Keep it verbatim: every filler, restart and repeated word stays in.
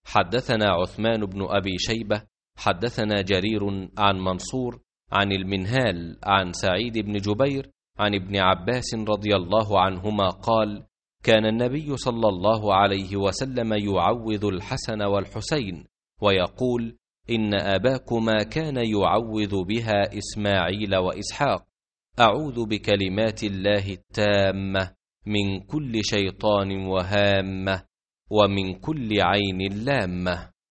حدثنا عثمان بن أبي شيبة حدثنا جرير عن منصور عن المنهال عن سعيد بن جبير عن ابن عباس رضي الله عنهما قال: كان النبي صلى الله عليه وسلم يعوذ الحسن والحسين ويقول: إن أباكما كان يعوذ بها إسماعيل وإسحاق: أعوذ بكلمات الله التامة من كل شيطان وهامة ومن كل عين لامة.